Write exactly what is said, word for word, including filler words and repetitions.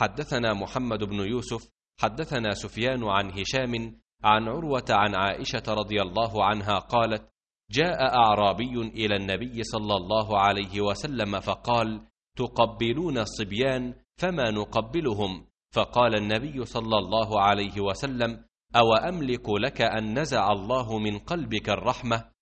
حدثنا محمد بن يوسف حدثنا سفيان عن هشام عن عروة عن عائشة رضي الله عنها قالت: جاء أعرابي إلى النبي صلى الله عليه وسلم فقال: تقبلون الصبيان فما نقبلهم؟ فقال النبي صلى الله عليه وسلم: أو أملك لك أن نزع الله من قلبك الرحمة؟